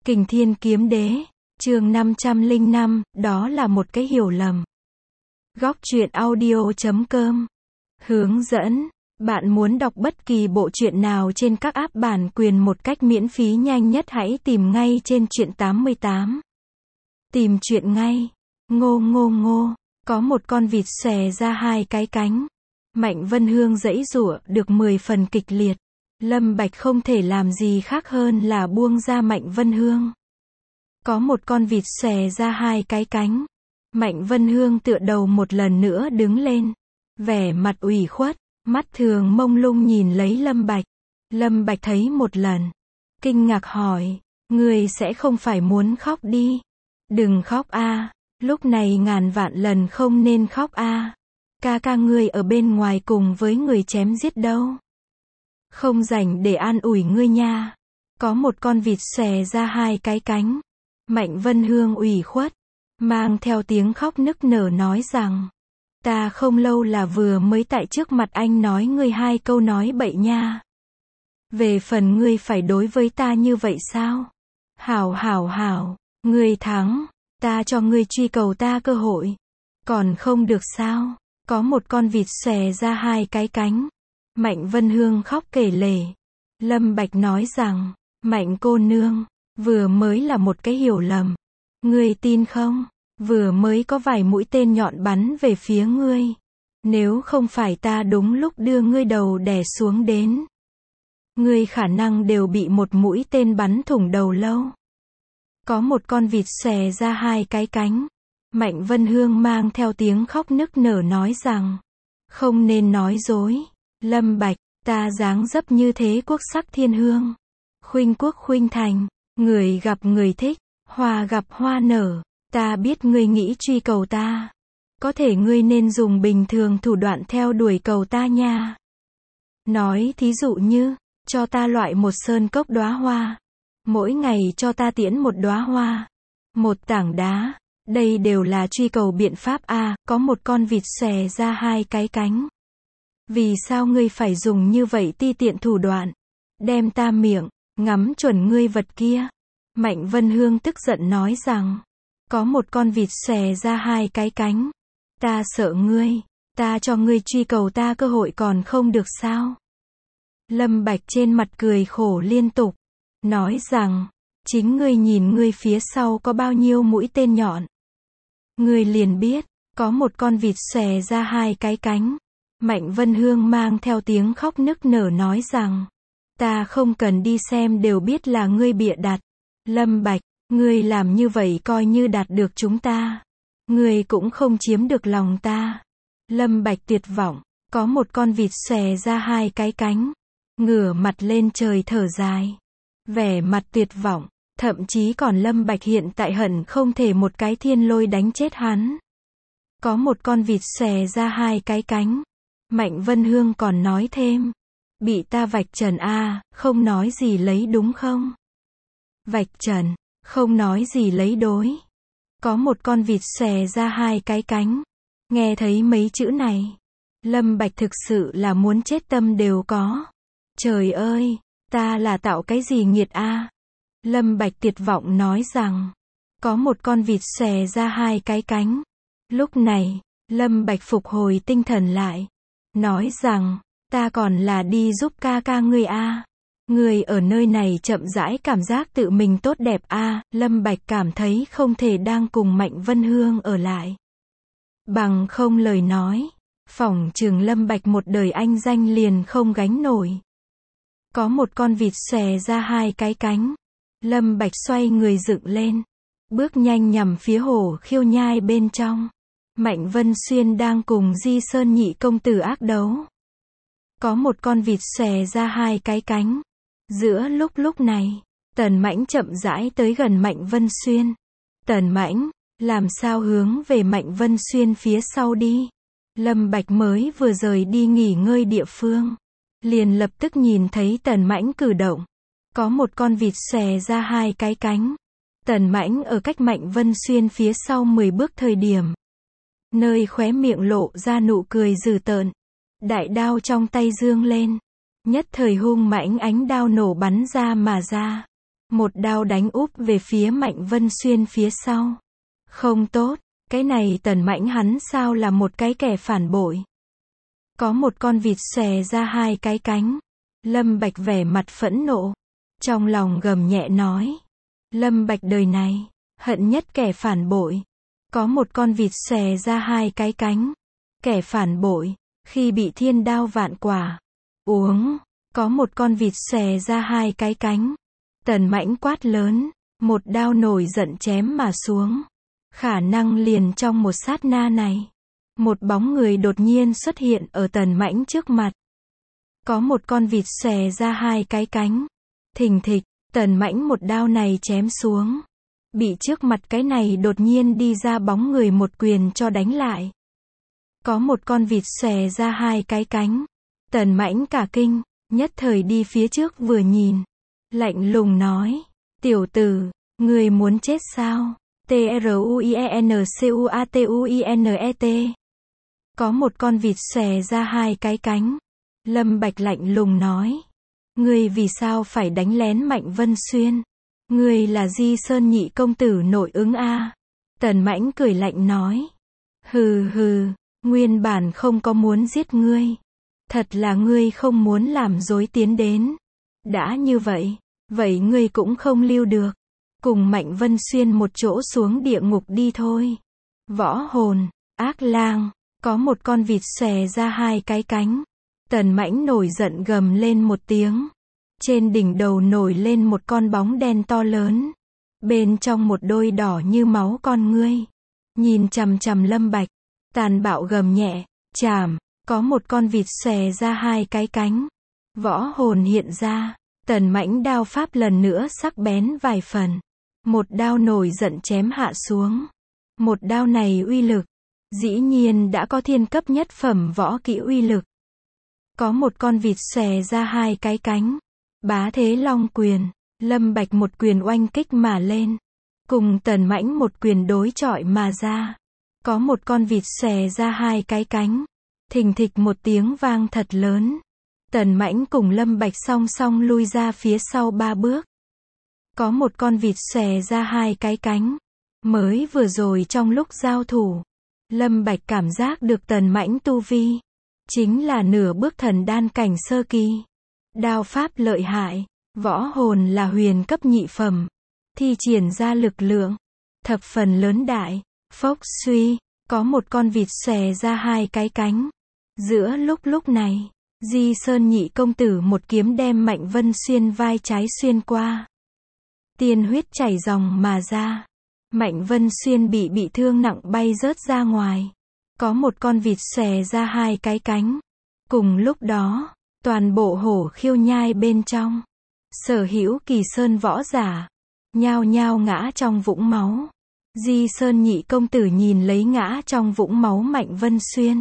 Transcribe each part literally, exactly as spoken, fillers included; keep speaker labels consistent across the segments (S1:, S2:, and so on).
S1: Kình Thiên Kiếm Đế, chương năm trăm lẻ năm, đó là một cái hiểu lầm. Góc truyện audio chấm com. Hướng dẫn, bạn muốn đọc bất kỳ bộ truyện nào trên các app bản quyền một cách miễn phí nhanh nhất hãy tìm ngay trên truyện tám mươi tám. Tìm truyện ngay. Ngô ngô ngô, có một con vịt xòe ra hai cái cánh. Mạnh Vân Hương giãy giụa được mười phần kịch liệt. Lâm Bạch không thể làm gì khác hơn là buông ra Mạnh Vân Hương. Có một con vịt xòe ra hai cái cánh. Mạnh Vân Hương tựa đầu một lần nữa đứng lên. Vẻ mặt ủy khuất, mắt thường mông lung nhìn lấy Lâm Bạch. Lâm Bạch thấy một lần. Kinh ngạc hỏi, ngươi sẽ không phải muốn khóc đi. Đừng khóc a, lúc này ngàn vạn lần không nên khóc a. Ca ca ngươi ở bên ngoài cùng với người chém giết đâu. Không rảnh để an ủi ngươi nha. Có một con vịt xòe ra hai cái cánh. Mạnh Vân Hương ủy khuất, mang theo tiếng khóc nức nở nói rằng, ta không lâu là vừa mới tại trước mặt anh nói ngươi hai câu nói bậy nha. Về phần ngươi phải đối với ta như vậy sao? Hảo hảo hảo, ngươi thắng, ta cho ngươi truy cầu ta cơ hội. Còn không được sao? Có một con vịt xòe ra hai cái cánh. Mạnh Vân Hương khóc kể lể. Lâm Bạch nói rằng, Mạnh cô nương, vừa mới là một cái hiểu lầm. Ngươi tin không? Vừa mới có vài mũi tên nhọn bắn về phía ngươi. Nếu không phải ta đúng lúc đưa ngươi đầu đè xuống đến, ngươi khả năng đều bị một mũi tên bắn thủng đầu lâu. Có một con vịt xòe ra hai cái cánh. Mạnh Vân Hương mang theo tiếng khóc nức nở nói rằng, không nên nói dối. Lâm Bạch, ta dáng dấp như thế quốc sắc thiên hương. Khuynh quốc khuynh thành, người gặp người thích, hoa gặp hoa nở. Ta biết ngươi nghĩ truy cầu ta. Có thể ngươi nên dùng bình thường thủ đoạn theo đuổi cầu ta nha. Nói thí dụ như, cho ta loại một sơn cốc đóa hoa. Mỗi ngày cho ta tiễn một đóa hoa. Một tảng đá. Đây đều là truy cầu biện pháp a. Có một con vịt xòe ra hai cái cánh. Vì sao ngươi phải dùng như vậy ti tiện thủ đoạn? Đem ta miệng, ngắm chuẩn ngươi vật kia. Mạnh Vân Hương tức giận nói rằng, có một con vịt xòe ra hai cái cánh. Ta sợ ngươi, ta cho ngươi truy cầu ta cơ hội còn không được sao? Lâm Bạch trên mặt cười khổ liên tục, nói rằng, chính ngươi nhìn ngươi phía sau có bao nhiêu mũi tên nhọn. Ngươi liền biết, có một con vịt xòe ra hai cái cánh. Mạnh Vân Hương mang theo tiếng khóc nức nở nói rằng, ta không cần đi xem đều biết là ngươi bịa đặt. Lâm Bạch, ngươi làm như vậy coi như đạt được chúng ta. Ngươi cũng không chiếm được lòng ta. Lâm Bạch tuyệt vọng, có một con vịt xòe ra hai cái cánh. Ngửa mặt lên trời thở dài. Vẻ mặt tuyệt vọng, thậm chí còn Lâm Bạch hiện tại hận không thể một cái thiên lôi đánh chết hắn. Có một con vịt xòe ra hai cái cánh. Mạnh Vân Hương còn nói thêm, bị ta vạch trần a, không nói gì lấy đúng không? Vạch trần, không nói gì lấy đối. Có một con vịt xòe ra hai cái cánh. Nghe thấy mấy chữ này, Lâm Bạch thực sự là muốn chết tâm đều có. Trời ơi, ta là tạo cái gì nghiệt a? Lâm Bạch tuyệt vọng nói rằng, có một con vịt xòe ra hai cái cánh. Lúc này, Lâm Bạch phục hồi tinh thần lại. Nói rằng, ta còn là đi giúp ca ca ngươi a. Ngươi ở nơi này chậm rãi cảm giác tự mình tốt đẹp a. Lâm Bạch cảm thấy không thể đang cùng Mạnh Vân Hương ở lại. Bằng không lời nói, phỏng chừng Lâm Bạch một đời anh danh liền không gánh nổi. Có một con vịt xòe ra hai cái cánh. Lâm Bạch xoay người dựng lên, bước nhanh nhằm phía hồ khiêu nhai bên trong. Mạnh Vân Xuyên đang cùng Di Sơn nhị công tử ác đấu. Có một con vịt xòe ra hai cái cánh. Giữa lúc lúc này, Tần Mãnh chậm rãi tới gần Mạnh Vân Xuyên. Tần Mãnh, làm sao hướng về Mạnh Vân Xuyên phía sau đi? Lâm Bạch mới vừa rời đi nghỉ ngơi địa phương, liền lập tức nhìn thấy Tần Mãnh cử động. Có một con vịt xòe ra hai cái cánh. Tần Mãnh ở cách Mạnh Vân Xuyên phía sau mười bước thời điểm, nơi khóe miệng lộ ra nụ cười dữ tợn. Đại đao trong tay dương lên, nhất thời hung mãnh ánh đao nổ bắn ra mà ra. Một đao đánh úp về phía Mạnh Vân Xuyên phía sau. Không tốt, cái này Tần Mãnh hắn sao là một cái kẻ phản bội. Có một con vịt xòe ra hai cái cánh. Lâm Bạch vẻ mặt phẫn nộ. Trong lòng gầm nhẹ nói. Lâm Bạch đời này, hận nhất kẻ phản bội. Có một con vịt xòe ra hai cái cánh. Kẻ phản bội, khi bị thiên đao vạn quả. Uống, có một con vịt xòe ra hai cái cánh. Tần Mãnh quát lớn, một đao nổi giận chém mà xuống. Khả năng liền trong một sát na này. Một bóng người đột nhiên xuất hiện ở Tần Mãnh trước mặt. Có một con vịt xòe ra hai cái cánh. Thình thịch, Tần Mãnh một đao này chém xuống. Bị trước mặt cái này đột nhiên đi ra bóng người một quyền cho đánh lại. Có một con vịt xòe ra hai cái cánh. Tần Mãnh cả kinh, nhất thời đi phía trước vừa nhìn. Lạnh lùng nói, tiểu tử, người muốn chết sao? T R U I E N C U A T U I N E T. Có một con vịt xòe ra hai cái cánh. Lâm Bạch lạnh lùng nói, ngươi vì sao phải đánh lén Mạnh Vân Xuyên? Ngươi là Di Sơn nhị công tử nội ứng a? Tần Mãnh cười lạnh nói, hừ hừ, nguyên bản không có muốn giết ngươi. Thật là ngươi không muốn làm rối tiến đến. Đã như vậy, vậy ngươi cũng không lưu được. Cùng Mạnh Vân Xuyên một chỗ xuống địa ngục đi thôi. Võ hồn, ác lang, có một con vịt xòe ra hai cái cánh. Tần Mãnh nổi giận gầm lên một tiếng. Trên đỉnh đầu nổi lên một con bóng đen to lớn. Bên trong một đôi đỏ như máu con ngươi. Nhìn chằm chằm Lâm Bạch, tàn bạo gầm nhẹ, chảm, có một con vịt xòe ra hai cái cánh. Võ hồn hiện ra, Tần Mãnh đao pháp lần nữa sắc bén vài phần. Một đao nổi giận chém hạ xuống. Một đao này uy lực, dĩ nhiên đã có thiên cấp nhất phẩm võ kỹ uy lực. Có một con vịt xòe ra hai cái cánh. Bá thế long quyền, Lâm Bạch một quyền oanh kích mà lên. Cùng Tần Mãnh một quyền đối chọi mà ra. Có một con vịt xòe ra hai cái cánh. Thình thịch một tiếng vang thật lớn. Tần Mãnh cùng Lâm Bạch song song lui ra phía sau ba bước. Có một con vịt xòe ra hai cái cánh. Mới vừa rồi trong lúc giao thủ, Lâm Bạch cảm giác được Tần Mãnh tu vi. Chính là nửa bước thần đan cảnh sơ kỳ. Đao pháp lợi hại, võ hồn là huyền cấp nhị phẩm. Thi triển ra lực lượng, thập phần lớn đại. Phốc suy, có một con vịt xòe ra hai cái cánh. Giữa lúc lúc này, Di Sơn nhị công tử một kiếm đem Mạnh Vân Xuyên vai trái xuyên qua. Tiên huyết chảy ròng mà ra. Mạnh Vân Xuyên bị bị thương nặng bay rớt ra ngoài. Có một con vịt xòe ra hai cái cánh. Cùng lúc đó, toàn bộ hổ khiêu nhai bên trong. Sở hữu Kỳ Sơn võ giả. Nhao nhao ngã trong vũng máu. Di Sơn nhị công tử nhìn lấy ngã trong vũng máu Mạnh Vân Xuyên.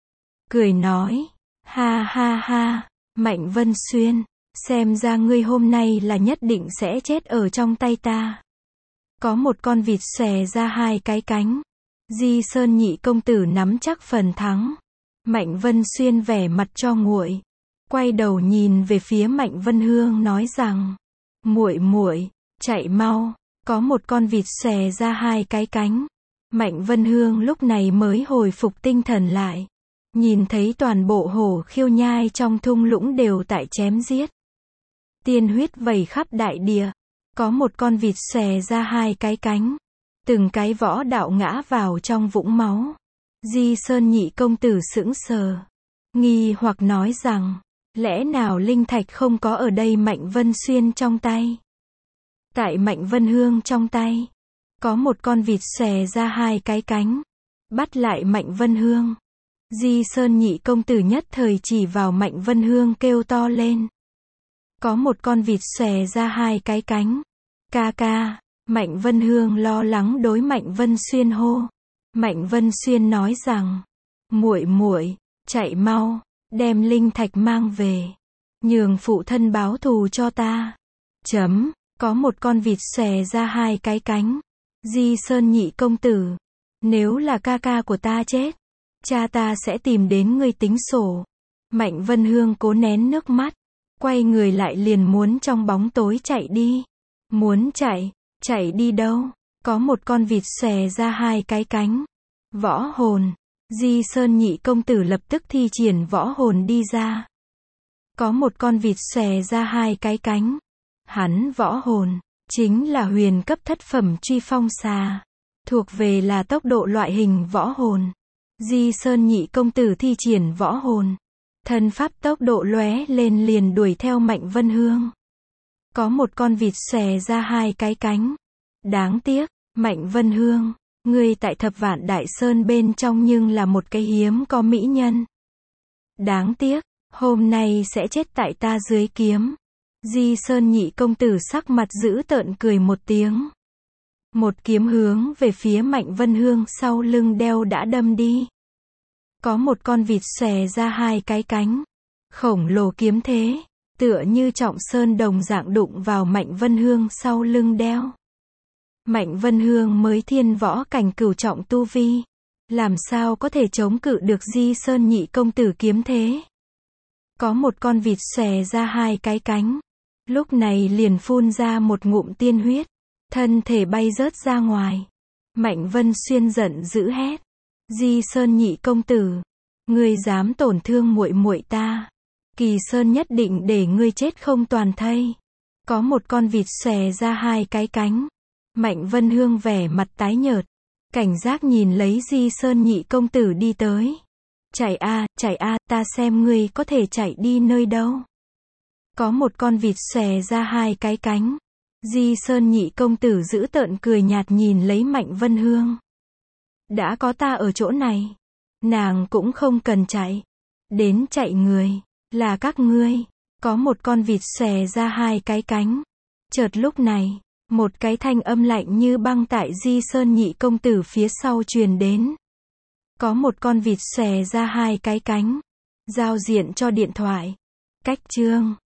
S1: Cười nói, ha ha ha, Mạnh Vân Xuyên, xem ra ngươi hôm nay là nhất định sẽ chết ở trong tay ta. Có một con vịt xòe ra hai cái cánh. Di Sơn nhị công tử nắm chắc phần thắng. Mạnh Vân Xuyên vẻ mặt cho nguội. Quay đầu nhìn về phía Mạnh Vân Hương nói rằng, muội muội, chạy mau, có một con vịt xòe ra hai cái cánh. Mạnh Vân Hương lúc này mới hồi phục tinh thần lại. Nhìn thấy toàn bộ hổ khiêu nhai trong thung lũng đều tại chém giết. Tiên huyết vẩy khắp đại địa. Có một con vịt xòe ra hai cái cánh. Từng cái võ đạo ngã vào trong vũng máu. Di Sơn nhị công tử sững sờ. Nghi hoặc nói rằng, lẽ nào linh thạch không có ở đây Mạnh Vân Xuyên trong tay? Tại Mạnh Vân Hương trong tay, có một con vịt xòe ra hai cái cánh. Bắt lại Mạnh Vân Hương. Di Sơn nhị công tử nhất thời chỉ vào Mạnh Vân Hương kêu to lên. Có một con vịt xòe ra hai cái cánh. Ca ca, Mạnh Vân Hương lo lắng đối Mạnh Vân Xuyên hô. Mạnh Vân Xuyên nói rằng, muội muội, chạy mau, đem linh thạch mang về, nhường phụ thân báo thù cho ta. Chấm, có một con vịt xòe ra hai cái cánh. Di Sơn nhị công tử, nếu là ca ca của ta chết, cha ta sẽ tìm đến ngươi tính sổ. Mạnh Vân Hương cố nén nước mắt, quay người lại liền muốn trong bóng tối chạy đi. Muốn chạy, chạy đi đâu? Có một con vịt xòe ra hai cái cánh. Võ hồn. Di Sơn nhị công tử lập tức thi triển võ hồn đi ra. Có một con vịt xòe ra hai cái cánh. Hắn võ hồn, chính là huyền cấp thất phẩm truy phong xà. Thuộc về là tốc độ loại hình võ hồn. Di Sơn nhị công tử thi triển võ hồn. Thân pháp tốc độ lóe lên liền đuổi theo Mạnh Vân Hương. Có một con vịt xòe ra hai cái cánh. Đáng tiếc, Mạnh Vân Hương, ngươi tại Thập Vạn Đại Sơn bên trong nhưng là một cái hiếm có mỹ nhân. Đáng tiếc, hôm nay sẽ chết tại ta dưới kiếm. Di Sơn nhị công tử sắc mặt dữ tợn cười một tiếng. Một kiếm hướng về phía Mạnh Vân Hương sau lưng đeo đã đâm đi. Có một con vịt xòe ra hai cái cánh. Khổng lồ kiếm thế, tựa như trọng sơn đồng dạng đụng vào Mạnh Vân Hương sau lưng đeo. Mạnh Vân Hương mới thiên võ cảnh cửu trọng tu vi. Làm sao có thể chống cự được Di Sơn nhị công tử kiếm thế. Có một con vịt xòe ra hai cái cánh. Lúc này liền phun ra một ngụm tiên huyết. Thân thể bay rớt ra ngoài. Mạnh Vân Xuyên giận dữ hét. Di Sơn nhị công tử. Ngươi dám tổn thương muội muội ta. Kỳ Sơn nhất định để ngươi chết không toàn thây. Có một con vịt xòe ra hai cái cánh. Mạnh Vân Hương vẻ mặt tái nhợt. Cảnh giác nhìn lấy Di Sơn nhị công tử đi tới. Chạy a, chạy a, ta xem ngươi có thể chạy đi nơi đâu. Có một con vịt xòe ra hai cái cánh. Di Sơn nhị công tử giữ tợn cười nhạt nhìn lấy Mạnh Vân Hương. Đã có ta ở chỗ này. Nàng cũng không cần chạy. Đến chạy người. Là các ngươi. Có một con vịt xòe ra hai cái cánh. Chợt lúc này, một cái thanh âm lạnh như băng tại Di Sơn nhị công tử phía sau truyền đến. Có một con vịt xòe ra hai cái cánh. Giao diện cho điện thoại. Cách chương.